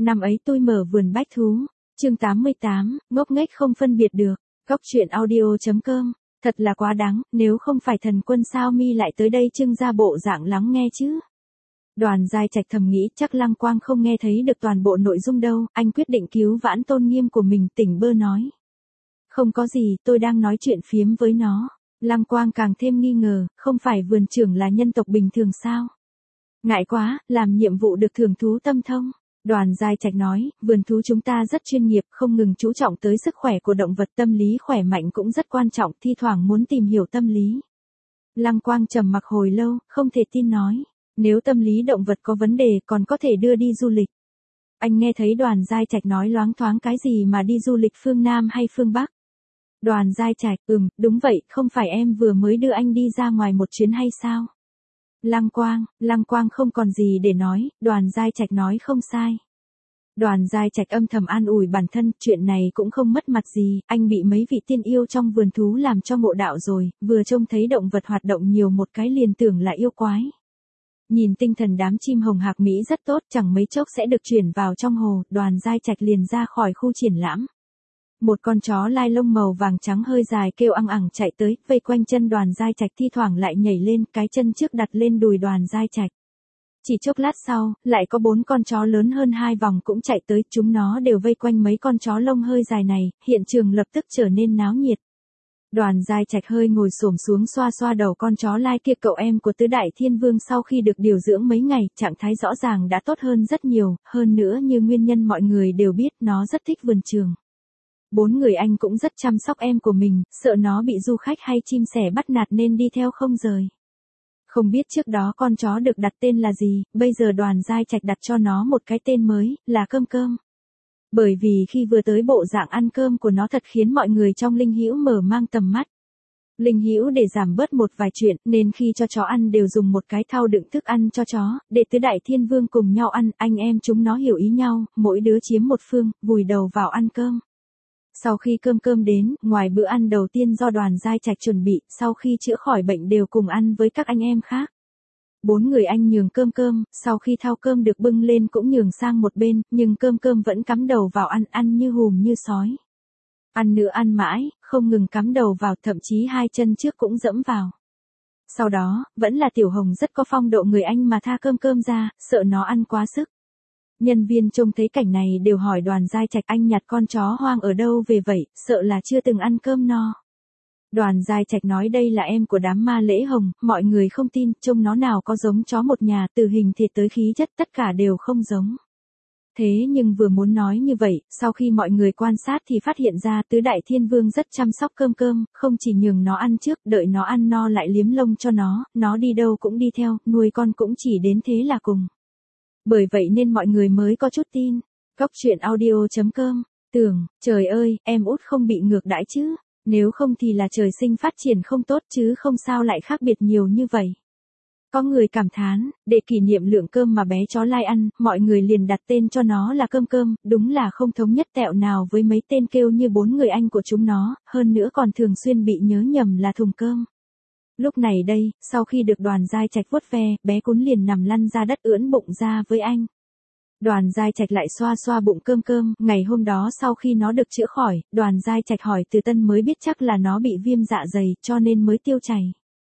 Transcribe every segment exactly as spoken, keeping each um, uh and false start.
Năm ấy tôi mở vườn bách thú. Chương tám mươi tám, ngốc nghếch không phân biệt được. Góc truyện audio chấm com. Thật là quá đáng, nếu không phải thần quân sao mi lại tới đây trưng ra bộ dạng lắng nghe chứ. Đoàn Giai Trạch thầm nghĩ chắc Lăng Quang không nghe thấy được toàn bộ nội dung đâu, anh quyết định cứu vãn tôn nghiêm của mình, tỉnh bơ nói. Không có gì, tôi đang nói chuyện phiếm với nó. Lăng Quang càng thêm nghi ngờ, không phải vườn trưởng là nhân tộc bình thường sao? Ngại quá, làm nhiệm vụ được thưởng thú tâm thông. Đoàn Giai Trạch nói, vườn thú chúng ta rất chuyên nghiệp, không ngừng chú trọng tới sức khỏe của động vật, tâm lý khỏe mạnh cũng rất quan trọng, thi thoảng muốn tìm hiểu tâm lý. Lăng Quang trầm mặc hồi lâu, không thể tin nói, nếu tâm lý động vật có vấn đề còn có thể đưa đi du lịch. Anh nghe thấy Đoàn Giai Trạch nói loáng thoáng cái gì mà đi du lịch phương Nam hay phương Bắc. Đoàn Giai Trạch, ừm, đúng vậy, không phải em vừa mới đưa anh đi ra ngoài một chuyến hay sao? Lăng Quang, Lăng Quang không còn gì để nói, Đoàn Giai Trạch nói không sai. Đoàn Giai Trạch âm thầm an ủi bản thân, chuyện này cũng không mất mặt gì, anh bị mấy vị tiên yêu trong vườn thú làm cho ngộ đạo rồi, vừa trông thấy động vật hoạt động nhiều một cái liền tưởng là yêu quái. Nhìn tinh thần đám chim hồng hạc Mỹ rất tốt, chẳng mấy chốc sẽ được chuyển vào trong hồ, Đoàn Giai Trạch liền ra khỏi khu triển lãm. Một con chó lai lông màu vàng trắng hơi dài kêu ăng ẳng chạy tới, vây quanh chân Đoàn Giai Trạch, thi thoảng lại nhảy lên, cái chân trước đặt lên đùi Đoàn Giai Trạch. Chỉ chốc lát sau, lại có bốn con chó lớn hơn hai vòng cũng chạy tới, chúng nó đều vây quanh mấy con chó lông hơi dài này, hiện trường lập tức trở nên náo nhiệt. Đoàn Giai Trạch hơi ngồi xổm xuống xoa xoa đầu con chó lai kia, cậu em của tứ đại thiên vương sau khi được điều dưỡng mấy ngày, trạng thái rõ ràng đã tốt hơn rất nhiều, hơn nữa như nguyên nhân mọi người đều biết, nó rất thích vườn trường. Bốn người anh cũng rất chăm sóc em của mình, sợ nó bị du khách hay chim sẻ bắt nạt nên đi theo không rời. Không biết trước đó con chó được đặt tên là gì, bây giờ Đoàn Giai Trạch đặt cho nó một cái tên mới, là Cơm Cơm. Bởi vì khi vừa tới bộ dạng ăn cơm của nó thật khiến mọi người trong Linh Hữu mở mang tầm mắt. Linh Hữu để giảm bớt một vài chuyện nên khi cho chó ăn đều dùng một cái thau đựng thức ăn cho chó, để tứ đại thiên vương cùng nhau ăn, anh em chúng nó hiểu ý nhau, mỗi đứa chiếm một phương, vùi đầu vào ăn cơm. Sau khi Cơm Cơm đến, ngoài bữa ăn đầu tiên do Đoàn Giai Trạch chuẩn bị, sau khi chữa khỏi bệnh đều cùng ăn với các anh em khác. Bốn người anh nhường Cơm Cơm, sau khi thau cơm được bưng lên cũng nhường sang một bên, nhưng Cơm Cơm vẫn cắm đầu vào ăn, ăn như hùm như sói. Ăn nữa ăn mãi, không ngừng cắm đầu vào, thậm chí hai chân trước cũng dẫm vào. Sau đó, vẫn là Tiểu Hồng rất có phong độ người anh mà tha Cơm Cơm ra, sợ nó ăn quá sức. Nhân viên trông thấy cảnh này đều hỏi Đoàn Giai Trạch, anh nhặt con chó hoang ở đâu về vậy, sợ là chưa từng ăn cơm no. Đoàn Giai Trạch nói đây là em của đám ma lễ hồng, mọi người không tin, trông nó nào có giống chó một nhà, từ hình thể tới khí chất tất cả đều không giống. Thế nhưng vừa muốn nói như vậy, sau khi mọi người quan sát thì phát hiện ra tứ đại thiên vương rất chăm sóc Cơm Cơm, không chỉ nhường nó ăn trước, đợi nó ăn no lại liếm lông cho nó, nó đi đâu cũng đi theo, nuôi con cũng chỉ đến thế là cùng. Bởi vậy nên mọi người mới có chút tin. Góc truyện audio chấm com. Tưởng, trời ơi, em út không bị ngược đãi chứ, nếu không thì là trời sinh phát triển không tốt chứ không sao lại khác biệt nhiều như vậy. Có người cảm thán, để kỷ niệm lượng cơm mà bé chó lai ăn, mọi người liền đặt tên cho nó là Cơm Cơm, đúng là không thống nhất tẹo nào với mấy tên kêu như bốn người anh của chúng nó, hơn nữa còn thường xuyên bị nhớ nhầm là thùng cơm. Lúc này đây, sau khi được Đoàn Giai Trạch vuốt ve, bé cún liền nằm lăn ra đất ưỡn bụng ra với anh. Đoàn Giai Trạch lại xoa xoa bụng Cơm Cơm, ngày hôm đó sau khi nó được chữa khỏi, Đoàn Giai Trạch hỏi Từ Tân mới biết chắc là nó bị viêm dạ dày, cho nên mới tiêu chảy.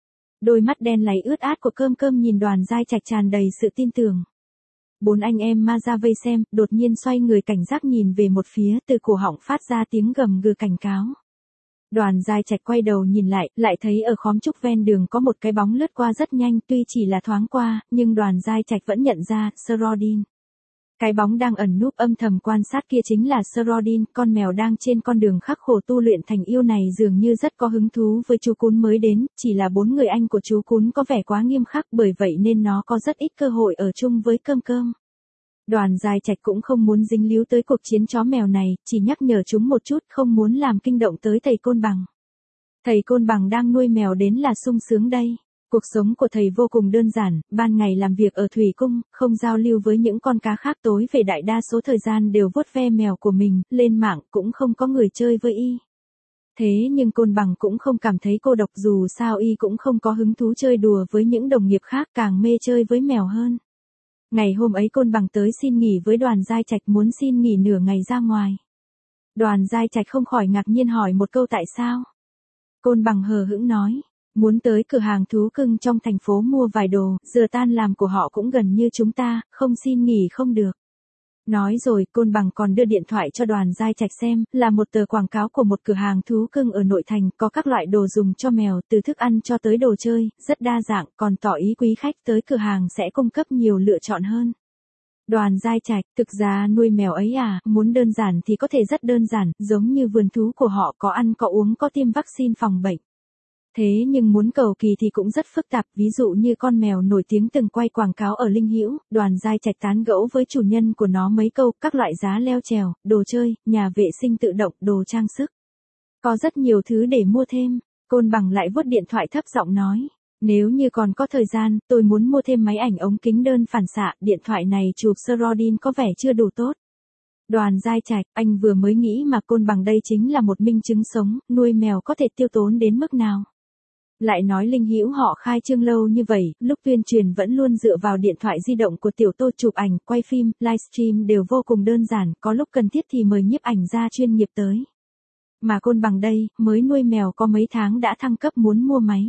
Đôi mắt đen láy ướt át của Cơm Cơm nhìn Đoàn Giai Trạch tràn đầy sự tin tưởng. Bốn anh em ma ra vây xem, đột nhiên xoay người cảnh giác nhìn về một phía, từ cổ họng phát ra tiếng gầm gừ cảnh cáo. Đoàn Giai Trạch quay đầu nhìn lại, lại thấy ở khóm trúc ven đường có một cái bóng lướt qua rất nhanh, tuy chỉ là thoáng qua, nhưng Đoàn Giai Trạch vẫn nhận ra, Srodin. Cái bóng đang ẩn núp âm thầm quan sát kia chính là Srodin, con mèo đang trên con đường khắc khổ tu luyện thành yêu này dường như rất có hứng thú với chú cún mới đến, chỉ là bốn người anh của chú cún có vẻ quá nghiêm khắc, bởi vậy nên nó có rất ít cơ hội ở chung với Cơm Cơm. Đoàn Giai Trạch cũng không muốn dính líu tới cuộc chiến chó mèo này, chỉ nhắc nhở chúng một chút, không muốn làm kinh động tới thầy Côn Bằng. Thầy Côn Bằng đang nuôi mèo đến là sung sướng đây. Cuộc sống của thầy vô cùng đơn giản, ban ngày làm việc ở thủy cung, không giao lưu với những con cá khác, tối về đại đa số thời gian đều vuốt ve mèo của mình, lên mạng cũng không có người chơi với y. Thế nhưng Côn Bằng cũng không cảm thấy cô độc, dù sao y cũng không có hứng thú chơi đùa với những đồng nghiệp khác, càng mê chơi với mèo hơn. Ngày hôm ấy Côn Bằng tới xin nghỉ với Đoàn Giai Trạch, muốn xin nghỉ nửa ngày ra ngoài. Đoàn Giai Trạch không khỏi ngạc nhiên hỏi một câu tại sao. Côn Bằng hờ hững nói, muốn tới cửa hàng thú cưng trong thành phố mua vài đồ, giờ tan làm của họ cũng gần như chúng ta, không xin nghỉ không được. Nói rồi Côn Bằng còn đưa điện thoại cho Đoàn Giai Trạch xem, là một tờ quảng cáo của một cửa hàng thú cưng ở nội thành, có các loại đồ dùng cho mèo, từ thức ăn cho tới đồ chơi, rất đa dạng, còn tỏ ý quý khách tới cửa hàng sẽ cung cấp nhiều lựa chọn hơn. Đoàn Giai Trạch, thực ra nuôi mèo ấy à, muốn đơn giản thì có thể rất đơn giản, giống như vườn thú của họ, có ăn có uống có tiêm vaccine phòng bệnh. Thế nhưng muốn cầu kỳ thì cũng rất phức tạp, ví dụ như con mèo nổi tiếng từng quay quảng cáo ở Linh Hữu, Đoàn Giai Trạch tán gẫu với chủ nhân của nó mấy câu, các loại giá leo trèo, đồ chơi, nhà vệ sinh tự động, đồ trang sức. Có rất nhiều thứ để mua thêm. Côn Bằng lại vuốt điện thoại thấp giọng nói, nếu như còn có thời gian, tôi muốn mua thêm máy ảnh ống kính đơn phản xạ, điện thoại này chụp Srodin có vẻ chưa đủ tốt. Đoàn Giai Trạch, anh vừa mới nghĩ mà Côn Bằng đây chính là một minh chứng sống, nuôi mèo có thể tiêu tốn đến mức nào. Lại nói Linh Hữu họ khai trương lâu như vậy, lúc tuyên truyền vẫn luôn dựa vào điện thoại di động của Tiểu Tô chụp ảnh, quay phim, livestream đều vô cùng đơn giản, có lúc cần thiết thì mời nhiếp ảnh gia chuyên nghiệp tới. Mà Côn Bằng đây, mới nuôi mèo có mấy tháng đã thăng cấp muốn mua máy.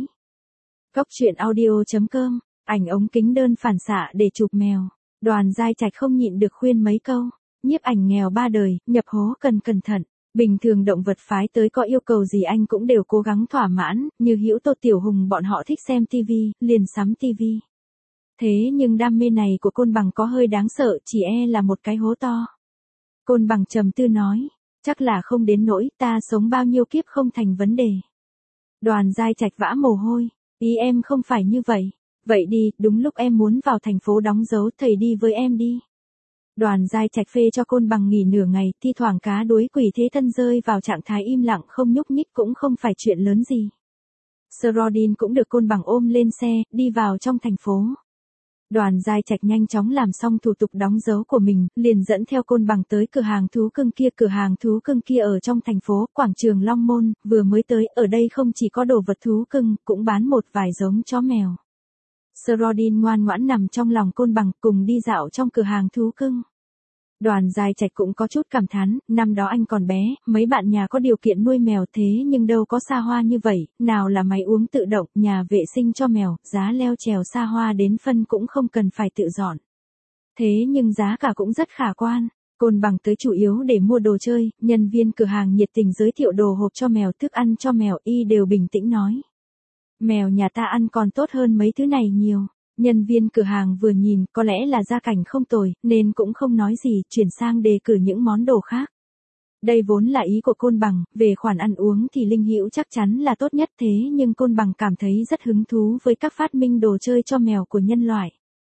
Cóc truyện audio chấm com, ảnh ống kính đơn phản xạ để chụp mèo. Đoàn Giai Trạch không nhịn được khuyên mấy câu, nhiếp ảnh nghèo ba đời, nhập hố cần cẩn thận. Bình thường động vật phái tới có yêu cầu gì anh cũng đều cố gắng thỏa mãn, như Hữu Tô Tiểu Hùng bọn họ thích xem tivi, liền sắm tivi. Thế nhưng đam mê này của Côn Bằng có hơi đáng sợ, chỉ e là một cái hố to. Côn Bằng trầm tư nói, chắc là không đến nỗi, ta sống bao nhiêu kiếp không thành vấn đề. Đoàn Giai Trạch vã mồ hôi, ý em không phải như vậy. Vậy đi, đúng lúc em muốn vào thành phố đóng dấu, thầy đi với em đi. Đoàn Giai Trạch phê cho Côn Bằng nghỉ nửa ngày, thi thoảng cá đuối quỷ thế thân rơi vào trạng thái im lặng không nhúc nhích cũng không phải chuyện lớn gì. Srodin cũng được Côn Bằng ôm lên xe, đi vào trong thành phố. Đoàn Giai Trạch nhanh chóng làm xong thủ tục đóng dấu của mình, liền dẫn theo Côn Bằng tới cửa hàng thú cưng kia. Cửa hàng thú cưng kia ở trong thành phố, quảng trường Long Môn, vừa mới tới, ở đây không chỉ có đồ vật thú cưng, cũng bán một vài giống chó mèo. Srodin ngoan ngoãn nằm trong lòng Côn Bằng, cùng đi dạo trong cửa hàng thú cưng. Đoàn Giai Trạch cũng có chút cảm thán, năm đó anh còn bé, mấy bạn nhà có điều kiện nuôi mèo thế nhưng đâu có xa hoa như vậy, nào là máy uống tự động, nhà vệ sinh cho mèo, giá leo trèo xa hoa đến phân cũng không cần phải tự dọn. Thế nhưng giá cả cũng rất khả quan. Côn Bằng tới chủ yếu để mua đồ chơi, nhân viên cửa hàng nhiệt tình giới thiệu đồ hộp cho mèo, thức ăn cho mèo, y đều bình tĩnh nói. Mèo nhà ta ăn còn tốt hơn mấy thứ này nhiều. Nhân viên cửa hàng vừa nhìn, có lẽ là gia cảnh không tồi, nên cũng không nói gì, chuyển sang đề cử những món đồ khác. Đây vốn là ý của Côn Bằng, về khoản ăn uống thì Linh Hữu chắc chắn là tốt nhất, thế nhưng Côn Bằng cảm thấy rất hứng thú với các phát minh đồ chơi cho mèo của nhân loại.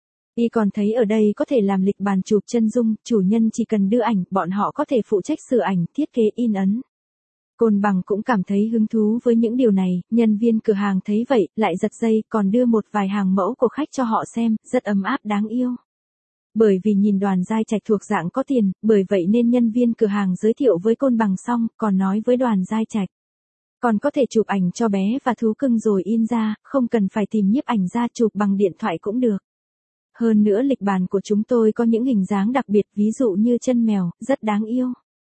Y còn thấy ở đây có thể làm lịch bàn chụp chân dung, chủ nhân chỉ cần đưa ảnh, bọn họ có thể phụ trách sửa ảnh, thiết kế in ấn. Côn Bằng cũng cảm thấy hứng thú với những điều này, nhân viên cửa hàng thấy vậy, lại giật dây, còn đưa một vài hàng mẫu của khách cho họ xem, rất ấm áp đáng yêu. Bởi vì nhìn Đoàn Giai Trạch thuộc dạng có tiền, bởi vậy nên nhân viên cửa hàng giới thiệu với Côn Bằng xong, còn nói với Đoàn Giai Trạch. Còn có thể chụp ảnh cho bé và thú cưng rồi in ra, không cần phải tìm nhiếp ảnh ra, chụp bằng điện thoại cũng được. Hơn nữa lịch bàn của chúng tôi có những hình dáng đặc biệt, ví dụ như chân mèo, rất đáng yêu.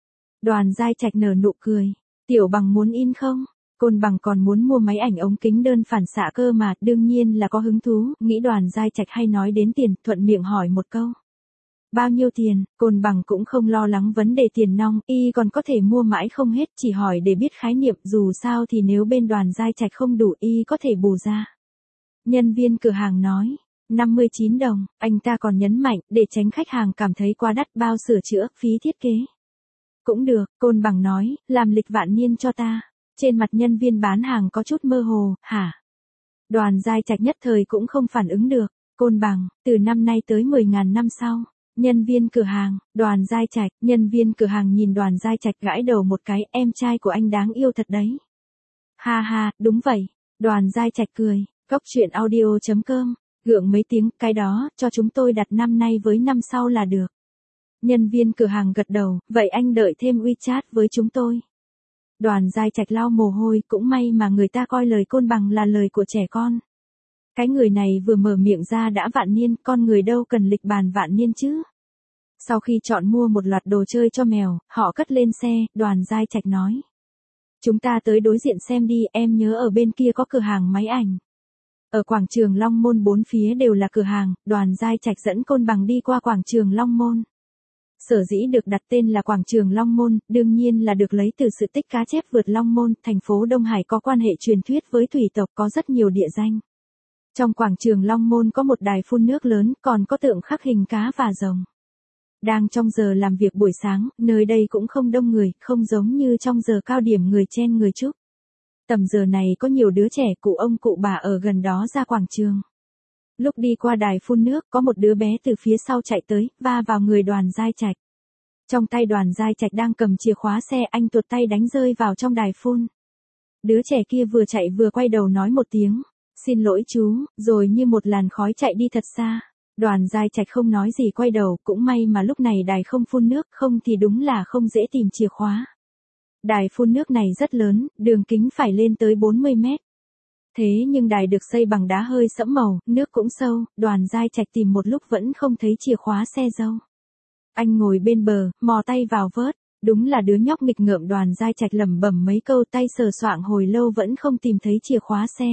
Đoàn Giai Trạch nở nụ cười. Tiểu Bằng muốn in không? Côn Bằng còn muốn mua máy ảnh ống kính đơn phản xạ cơ mà, đương nhiên là có hứng thú, nghĩ Đoàn Giai Trạch hay nói đến tiền, thuận miệng hỏi một câu. Bao nhiêu tiền? Côn Bằng cũng không lo lắng vấn đề tiền nong, y còn có thể mua mãi không hết, chỉ hỏi để biết khái niệm, dù sao thì nếu bên Đoàn Giai Trạch không đủ y có thể bù ra. Nhân viên cửa hàng nói, năm mươi chín đồng, anh ta còn nhấn mạnh, để tránh khách hàng cảm thấy quá đắt, bao sửa chữa, phí thiết kế. Cũng được, Côn Bằng nói, làm lịch vạn niên cho ta. Trên mặt nhân viên bán hàng có chút mơ hồ, hả? Đoàn Giai Trạch nhất thời cũng không phản ứng được. Côn Bằng, từ năm nay tới mười ngàn năm sau. Nhân viên cửa hàng, Đoàn Giai Trạch, nhân viên cửa hàng nhìn Đoàn Giai Trạch gãi đầu một cái, em trai của anh đáng yêu thật đấy. Ha ha, đúng vậy. Đoàn Giai Trạch cười, cóc truyện audio chấm com, gượng mấy tiếng, cái đó, cho chúng tôi đặt năm nay với năm sau là được. Nhân viên cửa hàng gật đầu, vậy anh đợi thêm WeChat với chúng tôi. Đoàn Giai Trạch lau mồ hôi, cũng may mà người ta coi lời Côn Bằng là lời của trẻ con. Cái người này vừa mở miệng ra đã vạn niên, con người đâu cần lịch bàn vạn niên chứ. Sau khi chọn mua một loạt đồ chơi cho mèo, họ cất lên xe, Đoàn Giai Trạch nói. Chúng ta tới đối diện xem đi, em nhớ ở bên kia có cửa hàng máy ảnh. Ở quảng trường Long Môn bốn phía đều là cửa hàng, Đoàn Giai Trạch dẫn Côn Bằng đi qua quảng trường Long Môn. Sở dĩ được đặt tên là quảng trường Long Môn, đương nhiên là được lấy từ sự tích cá chép vượt Long Môn, thành phố Đông Hải có quan hệ truyền thuyết với thủy tộc, có rất nhiều địa danh. Trong quảng trường Long Môn có một đài phun nước lớn, còn có tượng khắc hình cá và rồng. Đang trong giờ làm việc buổi sáng, nơi đây cũng không đông người, không giống như trong giờ cao điểm người chen người chúc. Tầm giờ này có nhiều đứa trẻ, cụ ông cụ bà ở gần đó ra quảng trường. Lúc đi qua đài phun nước, có một đứa bé từ phía sau chạy tới, va vào người Đoàn Giai Trạch. Trong tay Đoàn Giai Trạch đang cầm chìa khóa xe, anh tuột tay đánh rơi vào trong đài phun. Đứa trẻ kia vừa chạy vừa quay đầu nói một tiếng, xin lỗi chú, rồi như một làn khói chạy đi thật xa. Đoàn Giai Trạch không nói gì quay đầu, cũng may mà lúc này đài không phun nước, không thì đúng là không dễ tìm chìa khóa. Đài phun nước này rất lớn, đường kính phải lên tới bốn mươi mét. Thế nhưng đài được xây bằng đá hơi sẫm màu, nước cũng sâu, Đoàn Giai Trạch tìm một lúc vẫn không thấy chìa khóa xe dâu. Anh ngồi bên bờ, mò tay vào vớt, đúng là đứa nhóc nghịch ngợm. Đoàn Giai Trạch lẩm bẩm mấy câu, tay sờ soạng hồi lâu vẫn không tìm thấy chìa khóa xe.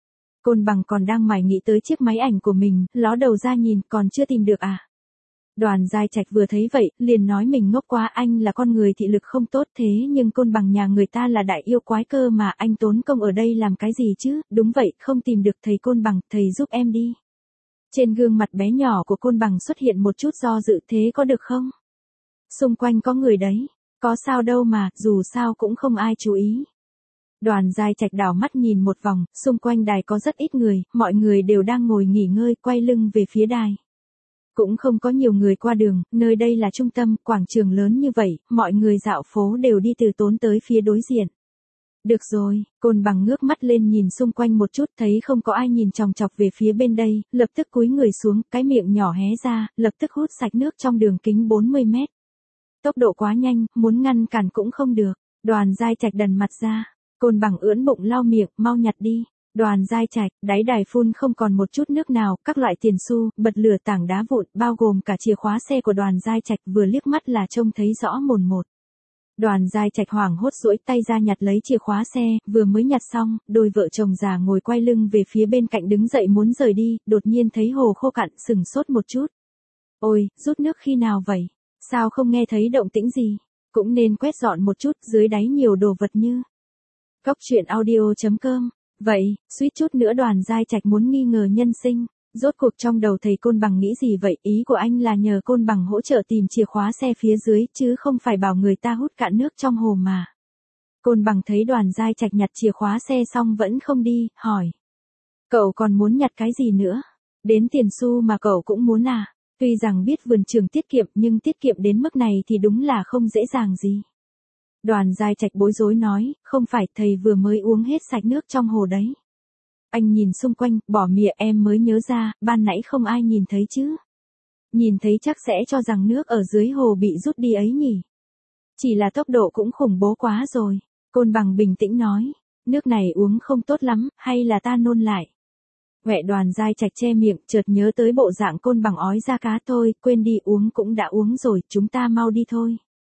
Côn Bằng còn đang mải nghĩ tới chiếc máy ảnh của mình, ló đầu ra nhìn, còn chưa tìm được à? Đoàn Giai Trạch vừa thấy vậy, liền nói mình ngốc quá, anh là con người thị lực không tốt, thế nhưng Côn Bằng nhà người ta là đại yêu quái cơ mà, anh tốn công ở đây làm cái gì chứ? Đúng vậy, không tìm được thầy Côn Bằng, thầy giúp em đi. Trên gương mặt bé nhỏ của Côn Bằng xuất hiện một chút do dự, thế có được không? Xung quanh có người đấy, có sao đâu mà, dù sao cũng không ai chú ý. Đoàn Giai Trạch đảo mắt nhìn một vòng, xung quanh đài có rất ít người, mọi người đều đang ngồi nghỉ ngơi, quay lưng về phía đài. Cũng không có nhiều người qua đường, nơi đây là trung tâm, quảng trường lớn như vậy, mọi người dạo phố đều đi từ tốn tới phía đối diện. Được rồi, Côn Bằng ngước mắt lên nhìn xung quanh một chút, thấy không có ai nhìn chòng chọc về phía bên đây, lập tức cúi người xuống, cái miệng nhỏ hé ra, lập tức hút sạch nước trong đường kính bốn mươi mét. Tốc độ quá nhanh, muốn ngăn cản cũng không được. Đoàn Giai Trạch đần mặt ra. Côn Bằng ưỡn bụng lau miệng, mau nhặt đi. Đoàn Giai Trạch, đáy đài phun không còn một chút nước nào, các loại tiền xu, bật lửa, tảng đá vụn, bao gồm cả chìa khóa xe của Đoàn Giai Trạch, vừa liếc mắt là trông thấy rõ mồn một. Đoàn Giai Trạch hoảng hốt duỗi tay ra nhặt lấy chìa khóa xe, vừa mới nhặt xong, đôi vợ chồng già ngồi quay lưng về phía bên cạnh đứng dậy muốn rời đi, đột nhiên thấy hồ khô cạn, sừng sốt một chút. Ôi, rút nước khi nào vậy? Sao không nghe thấy động tĩnh gì? Cũng nên quét dọn một chút, dưới đáy nhiều đồ vật như. Góc truyện audio chấm com. Vậy, suýt chút nữa Đoàn Giai Trạch muốn nghi ngờ nhân sinh. Rốt cuộc trong đầu thầy Côn Bằng nghĩ gì vậy? Ý của anh là nhờ Côn Bằng hỗ trợ tìm chìa khóa xe phía dưới, chứ không phải bảo người ta hút cạn nước trong hồ mà. Côn Bằng thấy Đoàn Giai Trạch nhặt chìa khóa xe xong vẫn không đi, hỏi. Cậu còn muốn nhặt cái gì nữa? Đến tiền xu mà cậu cũng muốn à? Tuy rằng biết vườn trường tiết kiệm nhưng tiết kiệm đến mức này thì đúng là không dễ dàng gì. Đoàn Giai Trạch bối rối nói, không phải, thầy vừa mới uống hết sạch nước trong hồ đấy. Anh nhìn xung quanh, bỏ mịa, em mới nhớ ra, ban nãy không ai nhìn thấy chứ. Nhìn thấy chắc sẽ cho rằng nước ở dưới hồ bị rút đi ấy nhỉ. Chỉ là tốc độ cũng khủng bố quá rồi. Côn Bằng bình tĩnh nói, nước này uống không tốt lắm, hay là ta nôn lại. Huệ Đoàn Giai Trạch che miệng, chợt nhớ tới bộ dạng Côn Bằng ói ra cá, thôi, quên đi, uống cũng đã uống rồi, chúng ta mau đi thôi.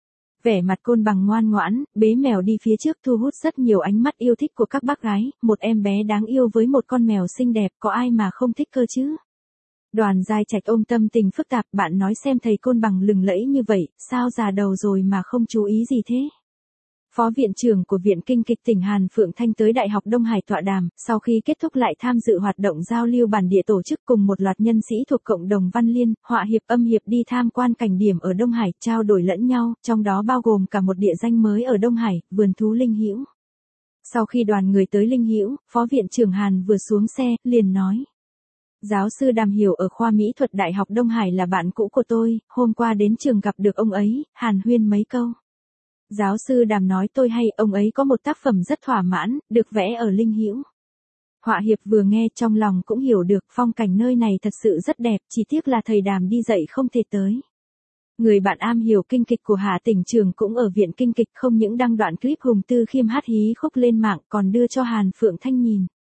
Vẻ mặt Côn Bằng ngoan ngoãn, bế mèo đi phía trước, thu hút rất nhiều ánh mắt yêu thích của các bác gái, một em bé đáng yêu với một con mèo xinh đẹp, có ai mà không thích cơ chứ. Đoàn Giai Trạch ôm tâm tình phức tạp, bạn nói xem thầy Côn Bằng lừng lẫy như vậy, sao già đầu rồi mà không chú ý gì thế? Phó viện trưởng của Viện Kinh kịch tỉnh Hàn Phượng Thanh tới Đại học Đông Hải tọa đàm, sau khi kết thúc lại tham dự hoạt động giao lưu bản địa tổ chức cùng một loạt nhân sĩ thuộc cộng đồng văn liên, họa hiệp, âm hiệp đi tham quan cảnh điểm ở Đông Hải, trao đổi lẫn nhau, trong đó bao gồm cả một địa danh mới ở Đông Hải, vườn thú Linh Hữu. Sau khi đoàn người tới Linh Hữu, Phó viện trưởng Hàn vừa xuống xe, liền nói. Giáo sư Đàm Hiểu ở khoa mỹ thuật Đại học Đông Hải là bạn cũ của tôi, hôm qua đến trường gặp được ông ấy, hàn huyên mấy câu. Giáo sư Đàm nói tôi hay, ông ấy có một tác phẩm rất thỏa mãn, được vẽ ở Linh Hữu. Họa hiệp vừa nghe trong lòng cũng hiểu được phong cảnh nơi này thật sự rất đẹp, chỉ tiếc là thầy Đàm đi dạy không thể tới. Người bạn am hiểu kinh kịch của Hà Tỉnh Trường cũng ở Viện Kinh kịch, không những đăng đoạn clip Hùng Tư Khiêm hát hí khúc lên mạng còn đưa cho Hàn Phượng Thanh nhìn.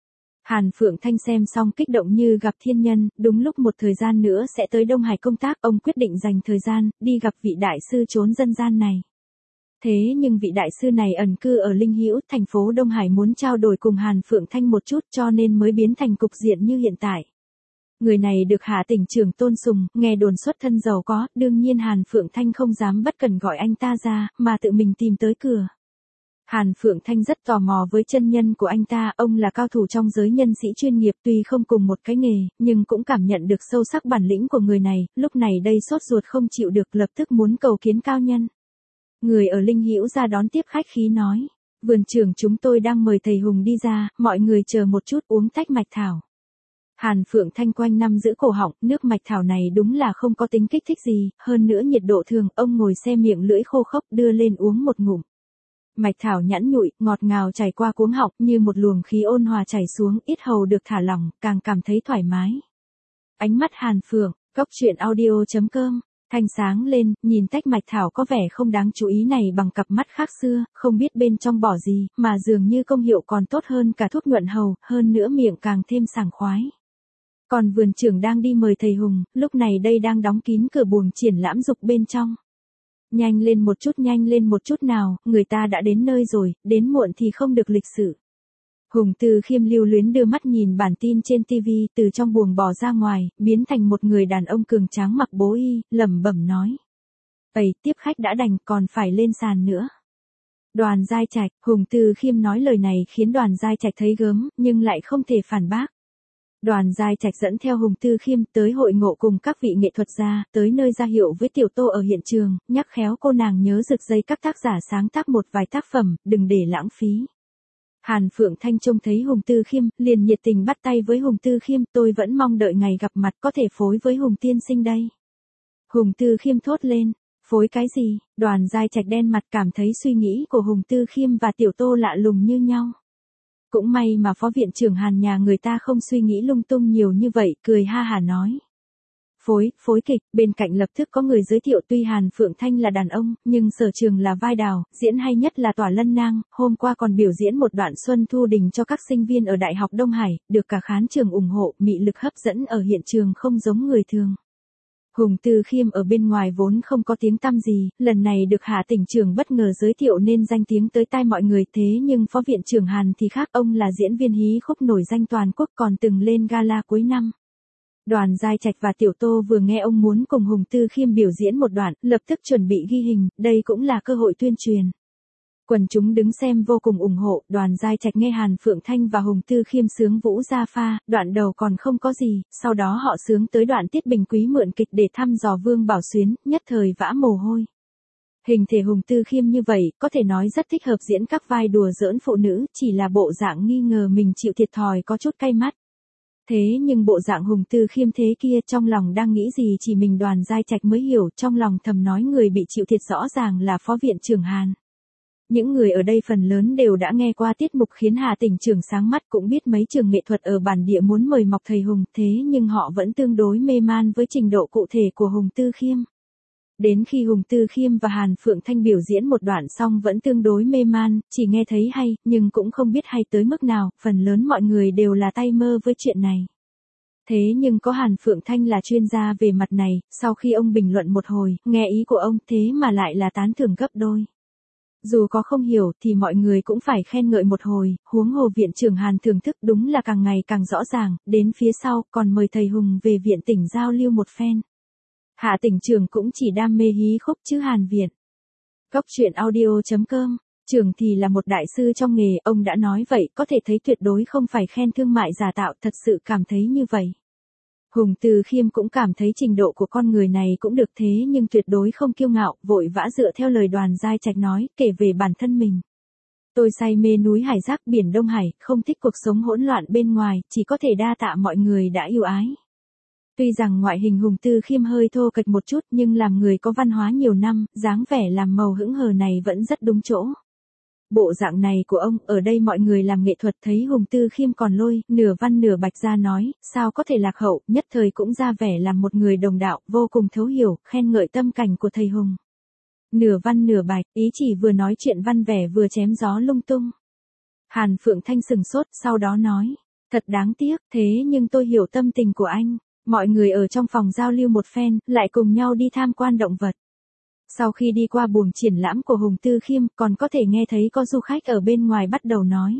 Hàn Phượng Thanh xem xong kích động như gặp thiên nhân, đúng lúc một thời gian nữa sẽ tới Đông Hải công tác, ông quyết định dành thời gian, đi gặp vị đại sư trốn dân gian này. Thế nhưng vị đại sư này ẩn cư ở Linh Hữu, thành phố Đông Hải, muốn trao đổi cùng Hàn Phượng Thanh một chút cho nên mới biến thành cục diện như hiện tại. Người này được Hạ tỉnh trưởng tôn sùng, nghe đồn xuất thân giàu có, đương nhiên Hàn Phượng Thanh không dám bất cần gọi anh ta ra, mà tự mình tìm tới cửa. Hàn Phượng Thanh rất tò mò với chân nhân của anh ta, ông là cao thủ trong giới nhân sĩ chuyên nghiệp, tuy không cùng một cái nghề, nhưng cũng cảm nhận được sâu sắc bản lĩnh của người này, lúc này đây sốt ruột không chịu được, lập tức muốn cầu kiến cao nhân. Người ở Linh Hữu ra đón tiếp khách khí nói, vườn trưởng chúng tôi đang mời thầy Hùng đi ra, mọi người chờ một chút, uống tách mạch thảo. Hàn Phượng Thanh quanh năm giữ cổ họng, nước mạch thảo này đúng là không có tính kích thích gì, hơn nữa nhiệt độ thường, ông ngồi xe miệng lưỡi khô khốc đưa lên uống một ngụm. Mạch thảo nhẵn nhụi, ngọt ngào chảy qua cuống họng như một luồng khí ôn hòa chảy xuống, yết hầu được thả lỏng, càng cảm thấy thoải mái. Ánh mắt Hàn Phượng, góc truyện audio chấm com, thanh sáng lên, nhìn tách mạch thảo có vẻ không đáng chú ý này bằng cặp mắt khác xưa, không biết bên trong bỏ gì, mà dường như công hiệu còn tốt hơn cả thuốc nhuận hầu, hơn nữa miệng càng thêm sảng khoái. Còn vườn trưởng đang đi mời thầy Hùng, lúc này đây đang đóng kín cửa buồng triển lãm dục bên trong. Nhanh lên một chút, nhanh lên một chút nào, người ta đã đến nơi rồi, đến muộn thì không được lịch sự. Hùng Tư Khiêm lưu luyến đưa mắt nhìn bản tin trên tivi, từ trong buồng bò ra ngoài, biến thành một người đàn ông cường tráng mặc bố y, lẩm bẩm nói. Ây, tiếp khách đã đành, còn phải lên sàn nữa. Đoàn Giai Trạch, Hùng Tư Khiêm nói lời này khiến Đoàn Giai Trạch thấy gớm, nhưng lại không thể phản bác. Đoàn Giai Trạch dẫn theo Hùng Tư Khiêm tới hội ngộ cùng các vị nghệ thuật gia, tới nơi ra hiệu với Tiểu Tô ở hiện trường, nhắc khéo cô nàng nhớ giật dây các tác giả sáng tác một vài tác phẩm, đừng để lãng phí. Hàn Phượng Thanh trông thấy Hùng Tư Khiêm, liền nhiệt tình bắt tay với Hùng Tư Khiêm, tôi vẫn mong đợi ngày gặp mặt, có thể phối với Hùng tiên sinh đây. Hùng Tư Khiêm thốt lên, phối cái gì? Đoàn Giai Trạch đen mặt, cảm thấy suy nghĩ của Hùng Tư Khiêm và Tiểu Tô lạ lùng như nhau. Cũng may mà phó viện trưởng Hàn nhà người ta không suy nghĩ lung tung nhiều như vậy, cười ha hà nói. Phối, phối kịch, bên cạnh lập tức có người giới thiệu, tuy Hàn Phượng Thanh là đàn ông, nhưng sở trường là vai đào, diễn hay nhất là Tỏa Lân Nang, hôm qua còn biểu diễn một đoạn Xuân Thu Đình cho các sinh viên ở Đại học Đông Hải, được cả khán trường ủng hộ, mị lực hấp dẫn ở hiện trường không giống người thường. Hùng Tư Khiêm ở bên ngoài vốn không có tiếng tăm gì, lần này được Hạ tỉnh trưởng bất ngờ giới thiệu nên danh tiếng tới tai mọi người, thế nhưng phó viện trưởng Hàn thì khác, ông là diễn viên hí khúc nổi danh toàn quốc, còn từng lên gala cuối năm. Đoàn Giai Trạch và Tiểu Tô vừa nghe ông muốn cùng Hùng Tư Khiêm biểu diễn một đoạn, lập tức chuẩn bị ghi hình, đây cũng là cơ hội tuyên truyền. Quần chúng đứng xem vô cùng ủng hộ, Đoàn Giai Trạch nghe Hàn Phượng Thanh và Hùng Tư Khiêm sướng Vũ Gia Pha, đoạn đầu còn không có gì, sau đó họ sướng tới đoạn Tiết Bình Quý mượn kịch để thăm dò Vương Bảo Xuyến, nhất thời vã mồ hôi. Hình thể Hùng Tư Khiêm như vậy, có thể nói rất thích hợp diễn các vai đùa giỡn phụ nữ, chỉ là bộ dạng nghi ngờ mình chịu thiệt thòi có chút cay mắt. Thế nhưng bộ dạng Hùng Tư Khiêm thế kia, trong lòng đang nghĩ gì chỉ mình Đoàn Giai Trạch mới hiểu, trong lòng thầm nói người bị chịu thiệt rõ ràng là phó viện trưởng Hàn. Những người ở đây phần lớn đều đã nghe qua tiết mục khiến Hà tỉnh trưởng sáng mắt, cũng biết mấy trường nghệ thuật ở bản địa muốn mời mọc thầy Hùng, thế nhưng họ vẫn tương đối mê man với trình độ cụ thể của Hùng Tư Khiêm. Đến khi Hùng Tư Khiêm và Hàn Phượng Thanh biểu diễn một đoạn xong vẫn tương đối mê man, chỉ nghe thấy hay, nhưng cũng không biết hay tới mức nào, phần lớn mọi người đều là tay mơ với chuyện này. Thế nhưng có Hàn Phượng Thanh là chuyên gia về mặt này, sau khi ông bình luận một hồi, nghe ý của ông thế mà lại là tán thưởng gấp đôi. Dù có không hiểu thì mọi người cũng phải khen ngợi một hồi, huống hồ viện trưởng Hàn thưởng thức đúng là càng ngày càng rõ ràng, đến phía sau còn mời thầy Hùng về viện tỉnh giao lưu một phen. Hạ tỉnh trưởng cũng chỉ đam mê hí khúc chứ Hàn viện. Góc truyện audio chấm com, trưởng thì là một đại sư trong nghề, ông đã nói vậy, có thể thấy tuyệt đối không phải khen thương mại giả tạo, thật sự cảm thấy như vậy. Hùng Tư Khiêm cũng cảm thấy trình độ của con người này cũng được, thế nhưng tuyệt đối không kiêu ngạo, vội vã dựa theo lời Đoàn Giai Trạch nói, kể về bản thân mình. Tôi say mê núi hải giác biển Đông Hải, không thích cuộc sống hỗn loạn bên ngoài, chỉ có thể đa tạ mọi người đã yêu ái. Tuy rằng ngoại hình Hùng Tư Khiêm hơi thô kệch một chút, nhưng làm người có văn hóa nhiều năm, dáng vẻ làm màu hững hờ này vẫn rất đúng chỗ. Bộ dạng này của ông, ở đây mọi người làm nghệ thuật thấy Hùng Tư Khiêm còn lôi, nửa văn nửa bạch ra nói, sao có thể lạc hậu, nhất thời cũng ra vẻ làm một người đồng đạo, vô cùng thấu hiểu, khen ngợi tâm cảnh của thầy Hùng. Nửa văn nửa bạch, ý chỉ vừa nói chuyện văn vẻ vừa chém gió lung tung. Hàn Phượng Thanh sừng sốt, sau đó nói, Thật đáng tiếc, thế nhưng tôi hiểu tâm tình của anh. Mọi người ở trong phòng giao lưu một phen, lại cùng nhau đi tham quan động vật. Sau khi đi qua buồng triển lãm của Hùng Tư Khiêm, còn có thể nghe thấy có du khách ở bên ngoài bắt đầu nói.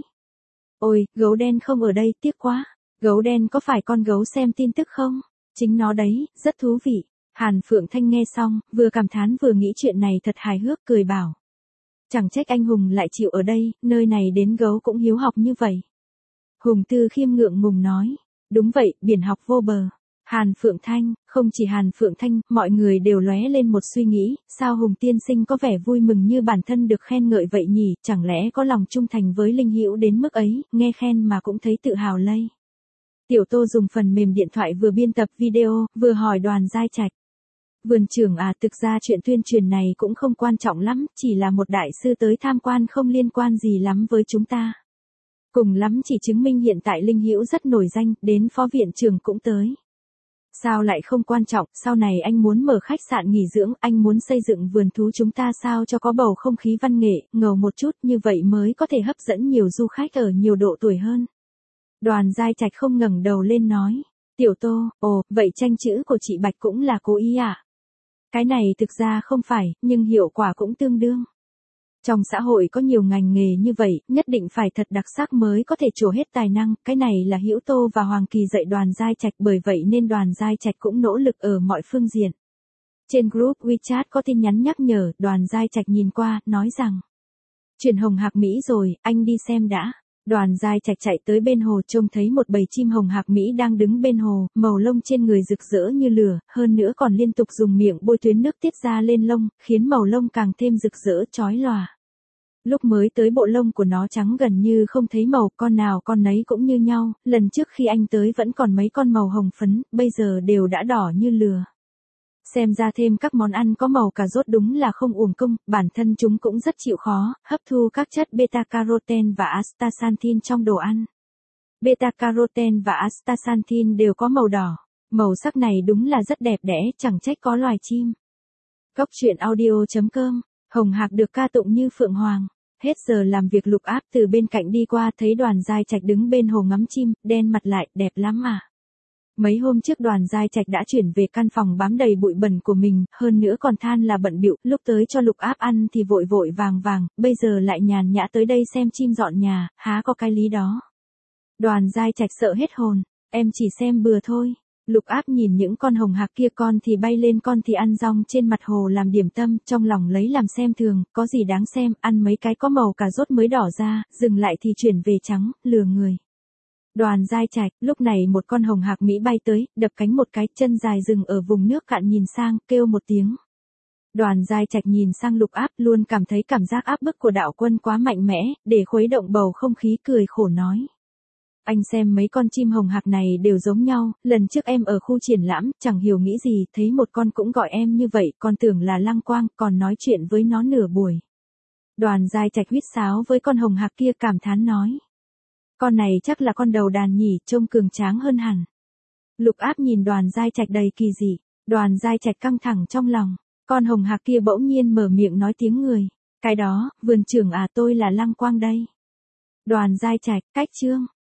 Ôi, gấu đen không ở đây, tiếc quá. Gấu đen có phải con gấu xem tin tức không? Chính nó đấy, rất thú vị. Hàn Phượng Thanh nghe xong, vừa cảm thán vừa nghĩ chuyện này thật hài hước, cười bảo. Chẳng trách anh Hùng lại chịu ở đây, nơi này đến gấu cũng hiếu học như vậy. Hùng Tư Khiêm ngượng ngùng nói. Đúng vậy, biển học vô bờ. Hàn Phượng Thanh, không chỉ Hàn Phượng Thanh, mọi người đều lóe lên một suy nghĩ, sao Hùng tiên sinh có vẻ vui mừng như bản thân được khen ngợi vậy nhỉ, chẳng lẽ có lòng trung thành với Linh Hữu đến mức ấy, nghe khen mà cũng thấy tự hào lây. Tiểu Tô dùng phần mềm điện thoại vừa biên tập video, vừa hỏi Đoàn Giai Trạch. Vườn trưởng à, thực ra chuyện tuyên truyền này cũng không quan trọng lắm, chỉ là một đại sư tới tham quan không liên quan gì lắm với chúng ta. Cùng lắm chỉ chứng minh hiện tại Linh Hữu rất nổi danh, đến phó viện trưởng cũng tới. Sao lại không quan trọng, sau này anh muốn mở khách sạn nghỉ dưỡng, anh muốn xây dựng vườn thú chúng ta sao cho có bầu không khí văn nghệ, ngầu một chút, như vậy mới có thể hấp dẫn nhiều du khách ở nhiều độ tuổi hơn. Đoàn Giai Trạch không ngẩng đầu lên nói. Tiểu Tô, ồ, vậy tranh chữ của chị Bạch cũng là cố ý à? Cái này thực ra không phải, nhưng hiệu quả cũng tương đương. Trong xã hội có nhiều ngành nghề như vậy, nhất định phải thật đặc sắc mới có thể trổ hết tài năng, cái này là Hữu Tô và Hoàng Kỳ dạy Đoàn Giai Trạch, bởi vậy nên Đoàn Giai Trạch cũng nỗ lực ở mọi phương diện. Trên group WeChat có tin nhắn nhắc nhở, Đoàn Giai Trạch nhìn qua, nói rằng. Chuyển hồng hạc Mỹ rồi, anh đi xem đã. Đoàn Giai Trạch chạy tới bên hồ trông thấy một bầy chim hồng hạc Mỹ đang đứng bên hồ, màu lông trên người rực rỡ như lửa, hơn nữa còn liên tục dùng miệng bôi tuyến nước tiết ra lên lông, khiến màu lông càng thêm rực rỡ chói lòa. Lúc mới tới bộ lông của nó trắng gần như không thấy màu, con nào con nấy cũng như nhau, lần trước khi anh tới vẫn còn mấy con màu hồng phấn, bây giờ đều đã đỏ như lửa. Xem ra thêm các món ăn có màu cà rốt đúng là không uổng công, bản thân chúng cũng rất chịu khó, hấp thu các chất beta-carotene và astaxanthin trong đồ ăn. Beta-carotene và astaxanthin đều có màu đỏ, màu sắc này đúng là rất đẹp đẽ, chẳng trách có loài chim. Góc truyện audio chấm com, hồng hạc được ca tụng như phượng hoàng. Hết giờ làm việc Lục Áp từ bên cạnh đi qua thấy Đoàn Giai Trạch đứng bên hồ ngắm chim, đen mặt lại, đẹp lắm à. Mấy hôm trước Đoàn Giai Trạch đã chuyển về căn phòng bám đầy bụi bẩn của mình, hơn nữa còn than là bận bịu, lúc tới cho Lục Áp ăn thì vội vội vàng vàng, bây giờ lại nhàn nhã tới đây xem chim dọn nhà, há có cái lý đó. Đoàn Giai Trạch sợ hết hồn, em chỉ xem bừa thôi. Lục Áp nhìn những con hồng hạc kia, con thì bay lên con thì ăn rong trên mặt hồ làm điểm tâm, trong lòng lấy làm xem thường, có gì đáng xem, ăn mấy cái có màu cà rốt mới đỏ ra, dừng lại thì chuyển về trắng, lừa người. Đoàn Giai Trạch, lúc này một con hồng hạc Mỹ bay tới, đập cánh một cái, chân dài dừng ở vùng nước cạn nhìn sang, kêu một tiếng. Đoàn Giai Trạch nhìn sang Lục Áp, luôn cảm thấy cảm giác áp bức của đạo quân quá mạnh mẽ, để khuấy động bầu không khí, cười khổ nói. Anh xem mấy con chim hồng hạc này đều giống nhau, lần trước em ở khu triển lãm, chẳng hiểu nghĩ gì, thấy một con cũng gọi em như vậy, con tưởng là Lăng Quang, còn nói chuyện với nó nửa buổi. Đoàn Giai Trạch huýt sáo với con hồng hạc kia, cảm thán nói. Con này chắc là con đầu đàn nhỉ, trông cường tráng hơn hẳn. Lục Áp nhìn Đoàn Giai Trạch đầy kỳ dị, Đoàn Giai Trạch căng thẳng trong lòng, con hồng hạc kia bỗng nhiên mở miệng nói tiếng người. Cái đó, vườn trưởng à, tôi là Lăng Quang đây. Đoàn Giai Trạch, cách chương.